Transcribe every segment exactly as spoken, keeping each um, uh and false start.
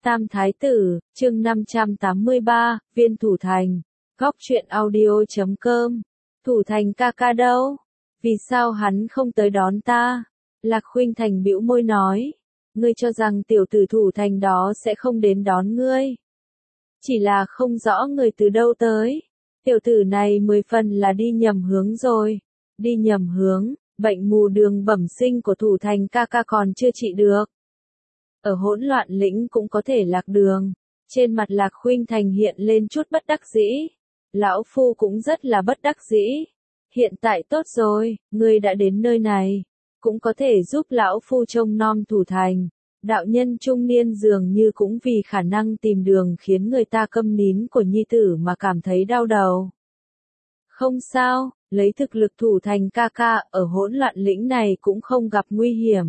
Tam Thái Tử, chương năm trăm tám mươi ba, Viên Thủ Thành, góc truyện audio chấm com. Thủ Thành ca ca đâu? Vì sao hắn không tới đón ta? Lạc Khuynh Thành bĩu môi nói. Ngươi cho rằng tiểu tử Thủ Thành đó sẽ không đến đón ngươi. Chỉ là không rõ người từ đâu tới. Tiểu tử này mười phần là đi nhầm hướng rồi. Đi nhầm hướng, bệnh mù đường bẩm sinh của Thủ Thành ca ca còn chưa trị được. Ở hỗn loạn lĩnh cũng có thể lạc đường. Trên mặt Lạc Khuynh Thành hiện lên chút bất đắc dĩ. Lão phu cũng rất là bất đắc dĩ. Hiện tại tốt rồi, ngươi đã đến nơi này. Cũng có thể giúp lão phu trông nom Thủ Thành. Đạo nhân trung niên dường như cũng vì khả năng tìm đường khiến người ta câm nín của nhi tử mà cảm thấy đau đầu. Không sao, lấy thực lực Thủ Thành ca ca ở hỗn loạn lĩnh này cũng không gặp nguy hiểm.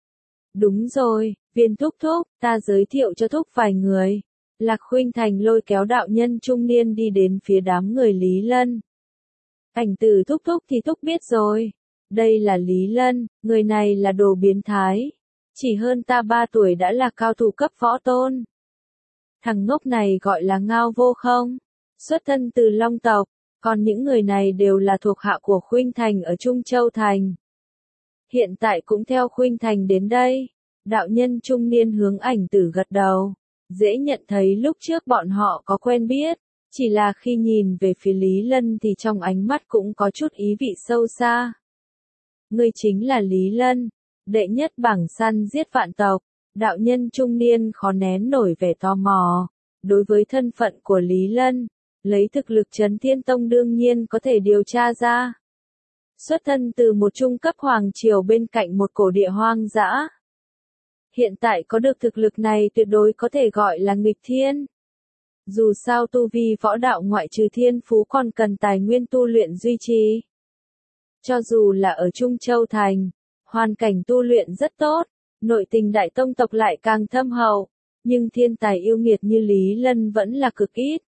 Đúng rồi, Viên thúc thúc, ta giới thiệu cho thúc vài người. Lạc Khuynh Thành lôi kéo đạo nhân trung niên đi đến phía đám người Lý Lân. Ảnh Tử thúc thúc thì thúc biết rồi. Đây là Lý Lân, người này là đồ biến thái. Chỉ hơn ta ba tuổi đã là cao thủ cấp võ tôn. Thằng ngốc này gọi là Ngao Vô Không. Xuất thân từ Long tộc, còn những người này đều là thuộc hạ của Khuynh Thành ở Trung Châu Thành. Hiện tại cũng theo Khuynh Thành đến đây. Đạo nhân trung niên hướng Ảnh Tử gật đầu. Dễ nhận thấy lúc trước bọn họ có quen biết. Chỉ là khi nhìn về phía Lý Lân thì trong ánh mắt cũng có chút ý vị sâu xa. Ngươi chính là Lý Lân, đệ nhất bảng săn giết vạn tộc. Đạo nhân trung niên khó nén nổi vẻ tò mò. Đối với thân phận của Lý Lân, lấy thực lực Trấn Thiên Tông đương nhiên có thể điều tra ra. Xuất thân từ một trung cấp hoàng triều bên cạnh một cổ địa hoang dã. Hiện tại có được thực lực này tuyệt đối có thể gọi là nghịch thiên. Dù sao tu vi võ đạo ngoại trừ thiên phú còn cần tài nguyên tu luyện duy trì. Cho dù là ở Trung Châu Thành, hoàn cảnh tu luyện rất tốt, nội tình đại tông tộc lại càng thâm hậu, nhưng thiên tài yêu nghiệt như Lý Lân vẫn là cực ít.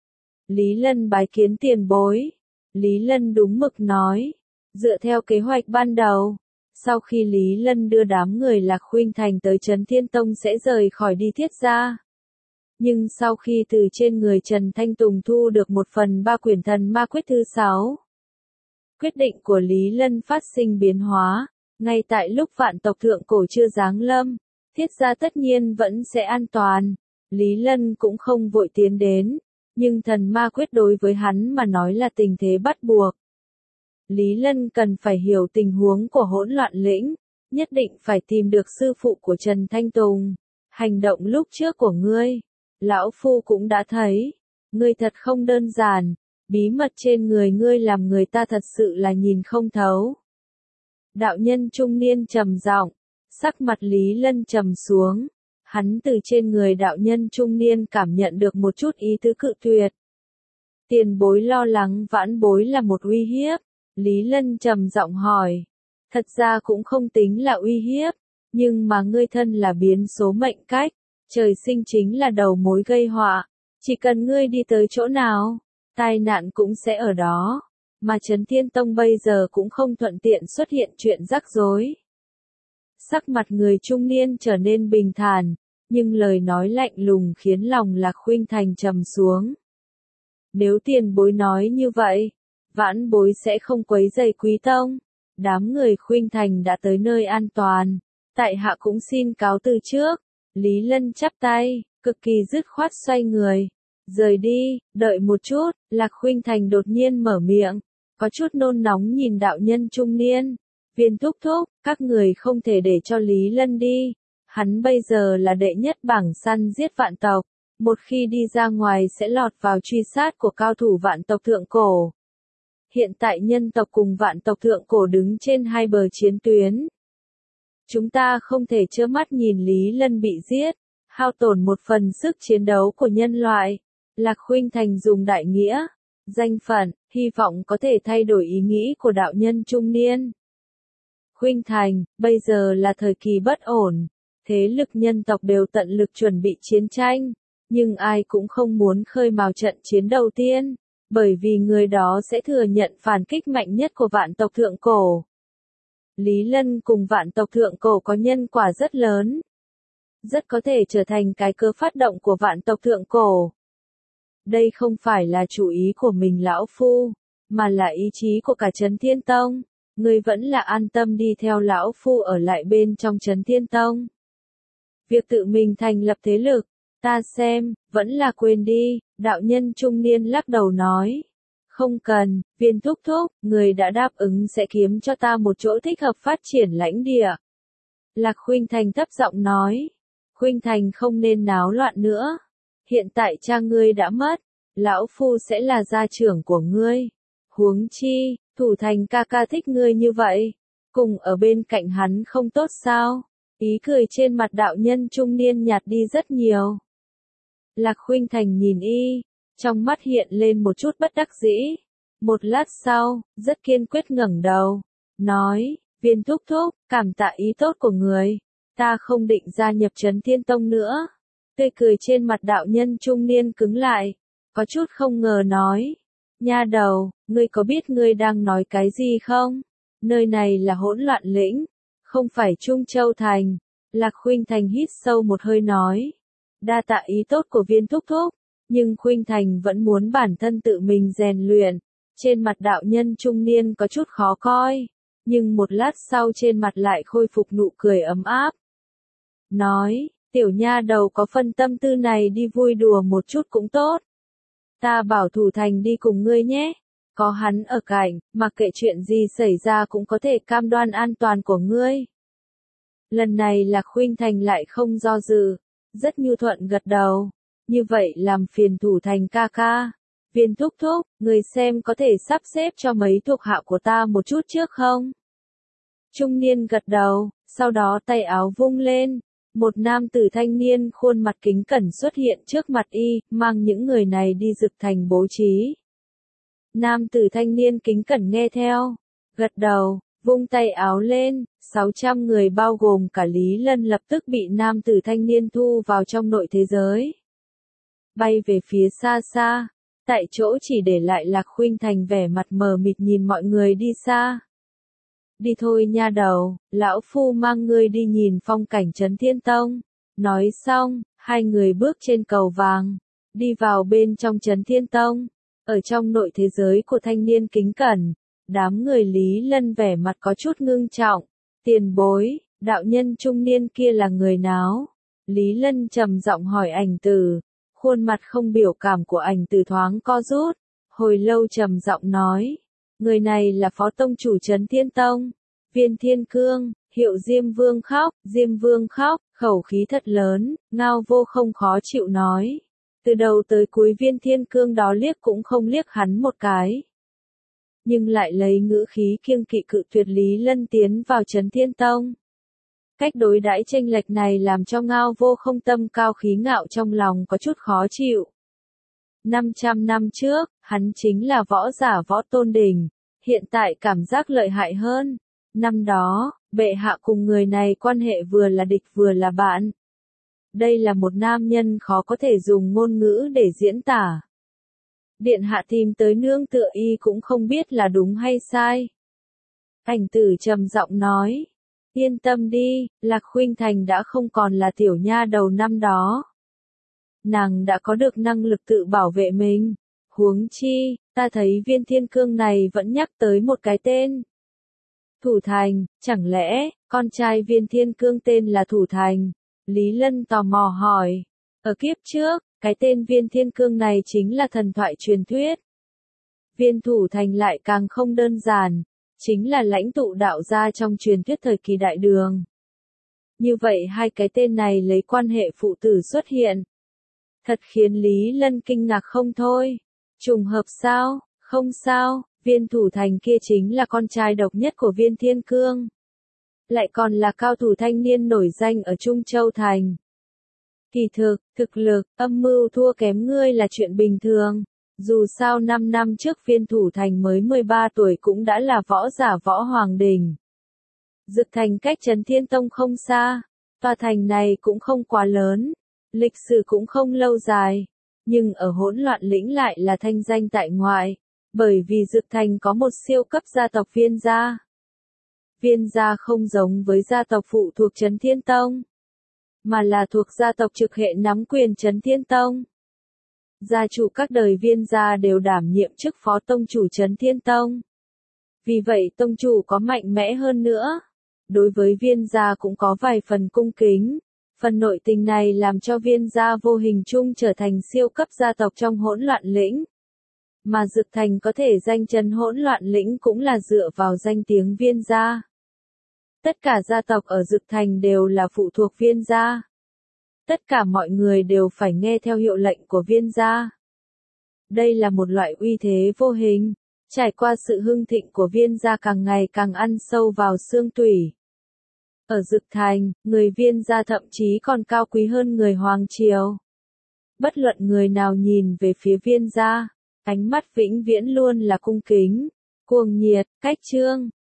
Lý Lân bái kiến tiền bối. Lý Lân đúng mực nói. Dựa theo kế hoạch ban đầu, sau khi Lý Lân đưa đám người Lạc Khuynh Thành tới Trấn Thiên Tông sẽ rời khỏi đi Thiết gia. Nhưng sau khi từ trên người Trần Thanh Tùng thu được một phần ba quyển thần ma quyết thứ sáu, quyết định của Lý Lân phát sinh biến hóa. Ngay tại lúc vạn tộc thượng cổ chưa giáng lâm, Thiết gia tất nhiên vẫn sẽ an toàn. Lý Lân cũng không vội tiến đến, nhưng thần ma quyết đối với hắn mà nói là tình thế bắt buộc. Lý Lân cần phải hiểu tình huống của hỗn loạn lĩnh, nhất định phải tìm được sư phụ của Trần Thanh Tùng. Hành động lúc trước của ngươi, lão phu cũng đã thấy, ngươi thật không đơn giản, bí mật trên người ngươi làm người ta thật sự là nhìn không thấu. Đạo nhân trung niên trầm giọng, sắc mặt Lý Lân trầm xuống, hắn từ trên người đạo nhân trung niên cảm nhận được một chút ý tứ cự tuyệt. Tiền bối lo lắng vãn bối là một uy hiếp. Lý Lân trầm giọng hỏi. Thật ra cũng không tính là uy hiếp, nhưng mà ngươi thân là biến số mệnh cách, trời sinh chính là đầu mối gây họa, chỉ cần ngươi đi tới chỗ nào, tai nạn cũng sẽ ở đó, mà Trấn Thiên Tông bây giờ cũng không thuận tiện xuất hiện chuyện rắc rối. Sắc mặt người trung niên trở nên bình thản, nhưng lời nói lạnh lùng khiến lòng Lạc Khuynh Thành trầm xuống. Nếu tiền bối nói như vậy, vãn bối sẽ không quấy rầy quý tông. Đám người Khuynh Thành đã tới nơi an toàn. Tại hạ cũng xin cáo từ trước. Lý Lân chắp tay, cực kỳ dứt khoát xoay người. Rời đi, đợi một chút, Lạc Khuynh Thành đột nhiên mở miệng. Có chút nôn nóng nhìn đạo nhân trung niên. Viên thúc thúc, các người không thể để cho Lý Lân đi. Hắn bây giờ là đệ nhất bảng săn giết vạn tộc. Một khi đi ra ngoài sẽ lọt vào truy sát của cao thủ vạn tộc thượng cổ. Hiện tại nhân tộc cùng vạn tộc thượng cổ đứng trên hai bờ chiến tuyến. Chúng ta không thể trơ mắt nhìn Lý Lân bị giết, hao tổn một phần sức chiến đấu của nhân loại. Lạc Khuynh Thành dùng đại nghĩa, danh phận, hy vọng có thể thay đổi ý nghĩ của đạo nhân trung niên. Khuynh Thành, bây giờ là thời kỳ bất ổn, thế lực nhân tộc đều tận lực chuẩn bị chiến tranh, nhưng ai cũng không muốn khơi mào trận chiến đầu tiên. Bởi vì người đó sẽ thừa nhận phản kích mạnh nhất của vạn tộc thượng cổ. Lý Lân cùng vạn tộc thượng cổ có nhân quả rất lớn. rất có thể trở thành cái cơ phát động của vạn tộc thượng cổ. Đây không phải là chủ ý của mình lão phu, mà là ý chí của cả Trấn Thiên Tông. Ngươi vẫn là an tâm đi theo lão phu ở lại bên trong Trấn Thiên Tông. Việc tự mình thành lập thế lực, ta xem, vẫn là quên đi, đạo nhân trung niên lắc đầu nói. Không cần, Viên thúc thúc, người đã đáp ứng sẽ kiếm cho ta một chỗ thích hợp phát triển lãnh địa. Lạc Khuynh Thành thấp giọng nói. Khuynh Thành không nên náo loạn nữa. Hiện tại cha ngươi đã mất, lão phu sẽ là gia trưởng của ngươi. Huống chi, Thủ Thành ca ca thích ngươi như vậy, cùng ở bên cạnh hắn không tốt sao? Ý cười trên mặt đạo nhân trung niên nhạt đi rất nhiều. Lạc Khuynh Thành nhìn y, trong mắt hiện lên một chút bất đắc dĩ. Một lát sau, rất kiên quyết ngẩng đầu, nói, Viên thúc thúc, cảm tạ ý tốt của người, ta không định gia nhập Trấn Thiên Tông nữa. Tươi cười trên mặt đạo nhân trung niên cứng lại, có chút không ngờ nói, nha đầu, ngươi có biết ngươi đang nói cái gì không? Nơi này là hỗn loạn lĩnh, không phải Trung Châu Thành. Lạc Khuynh Thành hít sâu một hơi nói, đa tạ ý tốt của Viên thúc thúc, nhưng Khuynh Thành vẫn muốn bản thân tự mình rèn luyện. Trên mặt đạo nhân trung niên có chút khó coi, nhưng một lát sau trên mặt lại khôi phục nụ cười ấm áp. Nói, tiểu nha đầu có phân tâm tư này đi vui đùa một chút cũng tốt. Ta bảo Thủ Thành đi cùng ngươi nhé, có hắn ở cạnh, mặc kệ chuyện gì xảy ra cũng có thể cam đoan an toàn của ngươi. Lần này Lạc Khuynh Thành lại không do dự, rất nhu thuận gật đầu, như vậy làm phiền Thủ Thành ca ca. Viên thúc thúc, người xem có thể sắp xếp cho mấy thuộc hạ của ta một chút trước không? Trung niên gật đầu, sau đó tay áo vung lên, một nam tử thanh niên khuôn mặt kính cẩn xuất hiện trước mặt y, mang những người này đi Dực Thành bố trí. Nam tử thanh niên kính cẩn nghe theo, gật đầu, vung tay áo lên, sáu trăm người bao gồm cả Lý Lân lập tức bị nam tử thanh niên thu vào trong nội thế giới. Bay về phía xa xa. Tại chỗ chỉ để lại Lạc Khuynh Thành vẻ mặt mờ mịt nhìn mọi người đi xa. Đi thôi nha đầu, lão phu mang ngươi đi nhìn phong cảnh Trấn Thiên Tông. Nói xong, hai người bước trên cầu vàng, đi vào bên trong Trấn Thiên Tông. Ở trong nội thế giới của thanh niên kính cẩn, đám người Lý Lân vẻ mặt có chút ngưng trọng. Tiền bối, đạo nhân trung niên kia là người nào? Lý Lân trầm giọng hỏi Ảnh Tử. Khuôn mặt không biểu cảm của Ảnh Tử thoáng co rút, hồi lâu trầm giọng nói, người này là phó tông chủ Trấn Thiên Tông, Viên Thiên Cương, hiệu Diêm Vương khóc, Diêm Vương khóc, khẩu khí thật lớn, Ngao Vô không khó chịu nói. Từ đầu tới cuối Viên Thiên Cương đó liếc cũng không liếc hắn một cái. Nhưng lại lấy ngữ khí kiêng kỵ cự tuyệt Lý Lân tiến vào Trấn Thiên Tông. Cách đối đãi chênh lệch này làm cho Ngao Vô không tâm cao khí ngạo trong lòng có chút khó chịu. năm trăm năm trước, hắn chính là võ giả Võ Tôn Đỉnh, hiện tại cảm giác lợi hại hơn. Năm đó, bệ hạ cùng người này quan hệ vừa là địch vừa là bạn. Đây là một nam nhân khó có thể dùng ngôn ngữ để diễn tả. Điện hạ tìm tới nương tựa y cũng không biết là đúng hay sai. Ảnh Tử trầm giọng nói. Yên tâm đi, Lạc Khuynh Thành đã không còn là tiểu nha đầu năm đó. Nàng đã có được năng lực tự bảo vệ mình. Huống chi, ta thấy Viên Thiên Cương này vẫn nhắc tới một cái tên. Thủ Thành, chẳng lẽ, con trai Viên Thiên Cương tên là Thủ Thành? Lý Lân tò mò hỏi. Ở kiếp trước, cái tên Viên Thiên Cương này chính là thần thoại truyền thuyết. Viên Thủ Thành lại càng không đơn giản. Chính là lãnh tụ đạo gia trong truyền thuyết thời kỳ Đại Đường. Như vậy hai cái tên này lấy quan hệ phụ tử xuất hiện. Thật khiến Lý Lân kinh ngạc không thôi. Trùng hợp sao? Không sao, Viên Thủ Thành kia chính là con trai độc nhất của Viên Thiên Cương. Lại còn là cao thủ thanh niên nổi danh ở Trung Châu Thành. Kỳ thực, thực lực, âm mưu thua kém ngươi là chuyện bình thường. Dù sao năm năm trước Viên Thủ Thành mới mười ba tuổi cũng đã là võ giả Võ Hoàng Đỉnh. Dực Thành cách Trấn Thiên Tông không xa, tòa thành này cũng không quá lớn, lịch sử cũng không lâu dài, nhưng ở hỗn loạn lĩnh lại là thanh danh tại ngoại, bởi vì Dực Thành có một siêu cấp gia tộc Viên gia. Viên gia không giống với gia tộc phụ thuộc Trấn Thiên Tông. mà là thuộc gia tộc trực hệ nắm quyền Trấn Thiên Tông. Gia chủ các đời Viên gia đều đảm nhiệm chức phó tông chủ Trấn Thiên Tông. Vì vậy tông chủ có mạnh mẽ hơn nữa, đối với Viên gia cũng có vài phần cung kính. Phần nội tình này làm cho Viên gia vô hình chung trở thành siêu cấp gia tộc trong Hỗn Loạn Lĩnh. Mà Dực Thành có thể danh chấn Hỗn Loạn Lĩnh cũng là dựa vào danh tiếng Viên gia. Tất cả gia tộc ở Dực Thành đều là phụ thuộc Viên gia. Tất cả mọi người đều phải nghe theo hiệu lệnh của Viên gia. Đây là một loại uy thế vô hình, trải qua sự hưng thịnh của Viên gia càng ngày càng ăn sâu vào xương tủy. Ở Dực Thành, người Viên gia thậm chí còn cao quý hơn người Hoàng Triều. Bất luận người nào nhìn về phía Viên gia, ánh mắt vĩnh viễn luôn là cung kính, cuồng nhiệt, cách trương.